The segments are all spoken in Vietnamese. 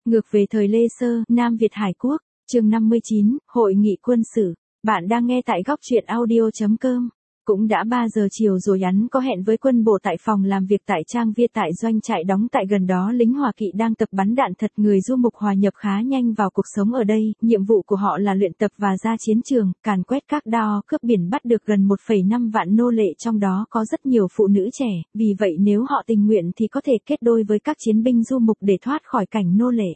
Ngược về thời Lê Sơ, Nam Việt Hải Quốc, chương 59, Hội nghị quân sự. Bạn đang nghe tại góc truyện audio.com. Cũng đã 3 giờ chiều rồi, hắn có hẹn với quân bộ tại phòng làm việc tại Trang Viên tại doanh trại đóng tại gần đó. Lính Hoa Kỵ đang tập bắn đạn thật. Người du mục hòa nhập khá nhanh vào cuộc sống ở đây. Nhiệm vụ của họ là luyện tập và ra chiến trường, càn quét các đao cướp biển, bắt được gần 1,5 vạn nô lệ, trong đó có rất nhiều phụ nữ trẻ. Vì vậy nếu họ tình nguyện thì có thể kết đôi với các chiến binh du mục để thoát khỏi cảnh nô lệ.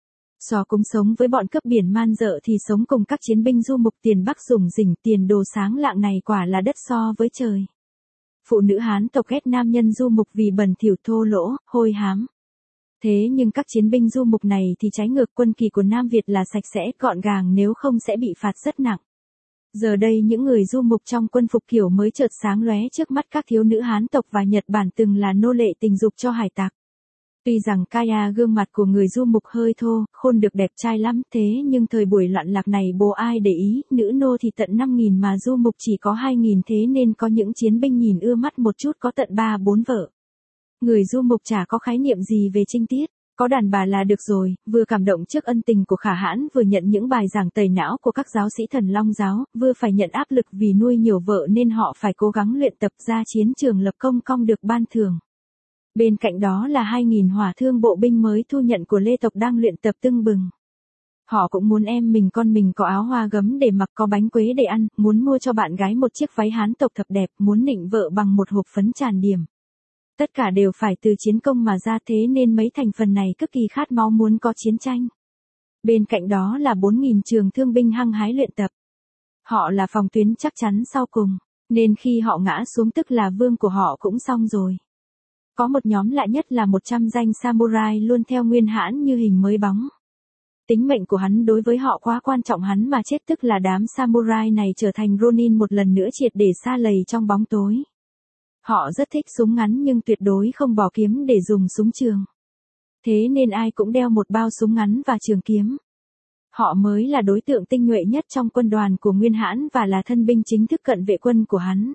So cũng sống với bọn cướp biển man dợ thì sống cùng các chiến binh du mục tiền Bắc rủng rỉnh, tiền đồ sáng lạng này quả là đất so với trời. Phụ nữ Hán tộc ghét nam nhân du mục vì bẩn thỉu, thô lỗ, hôi hám. Thế nhưng các chiến binh du mục này thì trái ngược, quân kỳ của Nam Việt là sạch sẽ, gọn gàng, nếu không sẽ bị phạt rất nặng. Giờ đây những người du mục trong quân phục kiểu mới chợt sáng lóe trước mắt các thiếu nữ Hán tộc và Nhật Bản từng là nô lệ tình dục cho hải tặc. Tuy rằng Kaya gương mặt của người du mục hơi thô, khôn được đẹp trai lắm, thế nhưng thời buổi loạn lạc này bố ai để ý, nữ nô thì tận 5.000 mà du mục chỉ có 2.000, thế nên có những chiến binh nhìn ưa mắt một chút có tận 3-4 vợ. Người du mục chả có khái niệm gì về trinh tiết, có đàn bà là được rồi, vừa cảm động trước ân tình của Khả Hãn, vừa nhận những bài giảng tẩy não của các giáo sĩ Thần Long giáo, vừa phải nhận áp lực vì nuôi nhiều vợ nên họ phải cố gắng luyện tập, ra chiến trường lập công cong được ban thưởng. Bên cạnh đó là 2.000 hỏa thương bộ binh mới thu nhận của Lê tộc đang luyện tập tưng bừng. Họ cũng muốn em mình con mình có áo hoa gấm để mặc, có bánh quế để ăn, muốn mua cho bạn gái một chiếc váy Hán tộc thật đẹp, muốn nịnh vợ bằng một hộp phấn tràn điểm. Tất cả đều phải từ chiến công mà ra, thế nên mấy thành phần này cực kỳ khát máu muốn có chiến tranh. Bên cạnh đó là 4.000 trường thương binh hăng hái luyện tập. Họ là phòng tuyến chắc chắn sau cùng, nên khi họ ngã xuống tức là vương của họ cũng xong rồi. Có một nhóm lạ nhất là 100 danh samurai luôn theo Nguyên Hãn như hình mới bóng. Tính mệnh của hắn đối với họ quá quan trọng, hắn mà chết tức là đám samurai này trở thành Ronin một lần nữa, triệt để sa lầy trong bóng tối. Họ rất thích súng ngắn nhưng tuyệt đối không bỏ kiếm để dùng súng trường. Thế nên ai cũng đeo một bao súng ngắn và trường kiếm. Họ mới là đối tượng tinh nhuệ nhất trong quân đoàn của Nguyên Hãn và là thân binh chính thức cận vệ quân của hắn.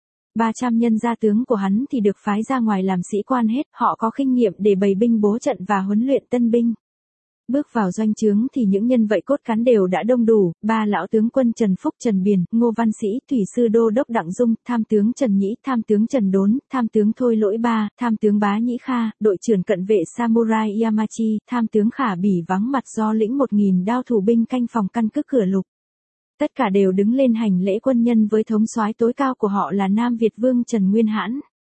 300 nhân gia tướng của hắn thì được phái ra ngoài làm sĩ quan hết, họ có kinh nghiệm để bày binh bố trận và huấn luyện tân binh. Bước vào doanh trướng thì những nhân vậy cốt cán đều đã đông đủ, 3 lão tướng quân Trần Phúc, Trần Biền, Ngô Văn Sĩ, Thủy sư đô đốc Đặng Dung, tham tướng Trần Nhĩ, tham tướng Trần Đốn, tham tướng Thôi Lỗi Ba, tham tướng Bá Nhĩ Kha, đội trưởng cận vệ Samurai Yamachi, tham tướng Khả Bỉ vắng mặt do lĩnh 1.000 đao thủ binh canh phòng căn cứ Cửa Lục. Tất cả đều đứng lên hành lễ quân nhân với thống soái tối cao của họ là Nam Việt Vương Trần Nguyên Hãn.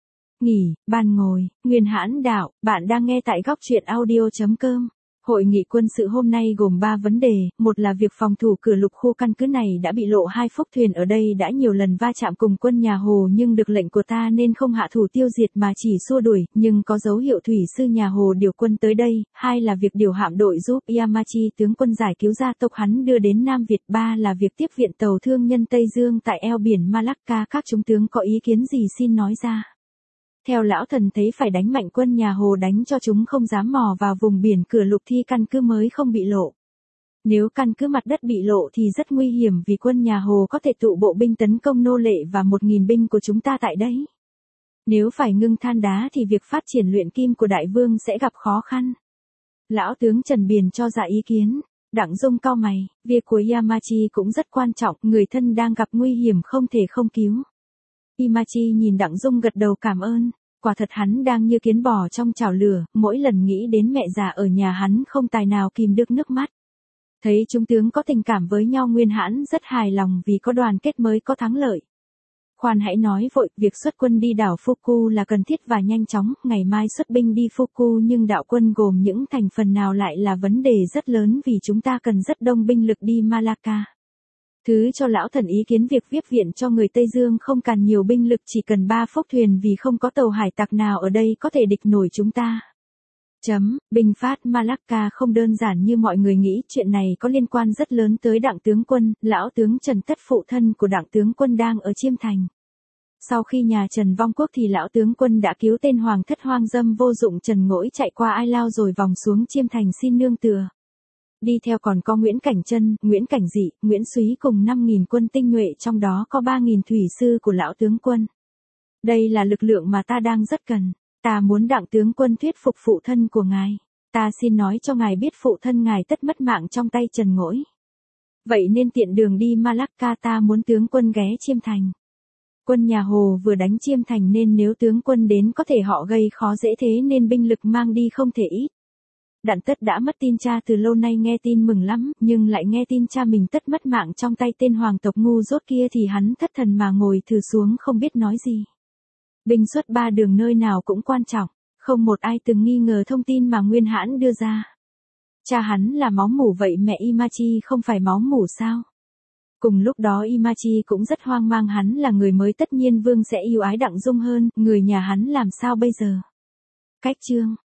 Nghỉ, bàn ngồi, Nguyên Hãn đạo, bạn đang nghe tại góc truyện audio.com. Hội nghị quân sự hôm nay gồm 3 vấn đề, một là việc phòng thủ Cửa Lục, khu căn cứ này đã bị lộ, 2 phúc thuyền ở đây đã nhiều lần va chạm cùng quân nhà Hồ nhưng được lệnh của ta nên không hạ thủ tiêu diệt mà chỉ xua đuổi, nhưng có dấu hiệu thủy sư nhà Hồ điều quân tới đây, 2 là việc điều hạm đội giúp Yamachi tướng quân giải cứu gia tộc hắn đưa đến Nam Việt, 3 là việc tiếp viện tàu thương nhân Tây Dương tại eo biển Malacca. Các trung tướng có ý kiến gì xin nói ra. Theo lão thần thấy phải đánh mạnh quân nhà Hồ, đánh cho chúng không dám mò vào vùng biển Cửa Lục thì căn cứ mới không bị lộ. Nếu căn cứ mặt đất bị lộ thì rất nguy hiểm vì quân nhà Hồ có thể tụ bộ binh tấn công nô lệ và 1.000 binh của chúng ta tại đấy. Nếu phải ngưng than đá thì việc phát triển luyện kim của đại vương sẽ gặp khó khăn. Lão tướng Trần Biền cho ra ý kiến. Đặng Dung cau mày, việc của Yamachi cũng rất quan trọng, người thân đang gặp nguy hiểm không thể không cứu. Yamachi nhìn Đặng Dung gật đầu cảm ơn, quả thật hắn đang như kiến bò trong chảo lửa, mỗi lần nghĩ đến mẹ già ở nhà hắn không tài nào kìm được nước mắt. Thấy chúng tướng có tình cảm với nhau, Nguyên Hãn rất hài lòng vì có đoàn kết mới có thắng lợi. Khoan hãy nói vội, việc xuất quân đi đảo Fuku là cần thiết và nhanh chóng, ngày mai xuất binh đi Fuku nhưng đạo quân gồm những thành phần nào lại là vấn đề rất lớn vì chúng ta cần rất đông binh lực đi Malacca. Thứ cho lão thần ý kiến việc tiếp viện cho người Tây Dương không cần nhiều binh lực, chỉ cần 3 phốc thuyền vì không có tàu hải tặc nào ở đây có thể địch nổi chúng ta. Binh phát Malacca không đơn giản như mọi người nghĩ, chuyện này có liên quan rất lớn tới Đặng tướng quân, lão tướng Trần Tất phụ thân của Đặng tướng quân đang ở Chiêm Thành. Sau khi nhà Trần vong quốc thì lão tướng quân đã cứu tên hoàng thất hoang dâm vô dụng Trần Ngỗi chạy qua Ai Lao rồi vòng xuống Chiêm Thành xin nương tựa. Đi theo còn có Nguyễn Cảnh Trân, Nguyễn Cảnh Dị, Nguyễn Súy cùng 5.000 quân tinh nhuệ, trong đó có 3.000 thủy sư của lão tướng quân. Đây là lực lượng mà ta đang rất cần. Ta muốn Đặng tướng quân thuyết phục phụ thân của ngài. Ta xin nói cho ngài biết phụ thân ngài tất mất mạng trong tay Trần Ngỗi. Vậy nên tiện đường đi Malacca ta muốn tướng quân ghé Chiêm Thành. Quân nhà Hồ vừa đánh Chiêm Thành nên nếu tướng quân đến có thể họ gây khó dễ thế nên binh lực mang đi không thể ít. Đặng Tất đã mất tin cha từ lâu nay nghe tin mừng lắm, nhưng lại nghe tin cha mình tất mất mạng trong tay tên hoàng tộc ngu dốt kia thì hắn thất thần mà ngồi thừ xuống không biết nói gì. Binh xuất ba đường nơi nào cũng quan trọng, không một ai từng nghi ngờ thông tin mà Nguyên Hãn đưa ra. Cha hắn là máu mủ vậy mẹ Imachi không phải máu mủ sao? Cùng lúc đó Imachi cũng rất hoang mang, hắn là người mới tất nhiên vương sẽ yêu ái Đặng Dung hơn, người nhà hắn làm sao bây giờ? Cách chương